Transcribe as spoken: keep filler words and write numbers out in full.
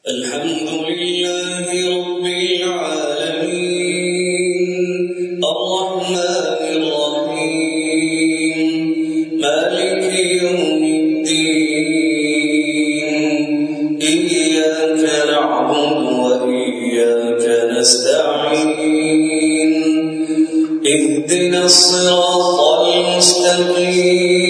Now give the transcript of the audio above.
الحمد لله رب العالمين الرحمن الرحيم مالك يوم الدين إياك نعبد وإياك نستعين اهدنا الصراط المستقيم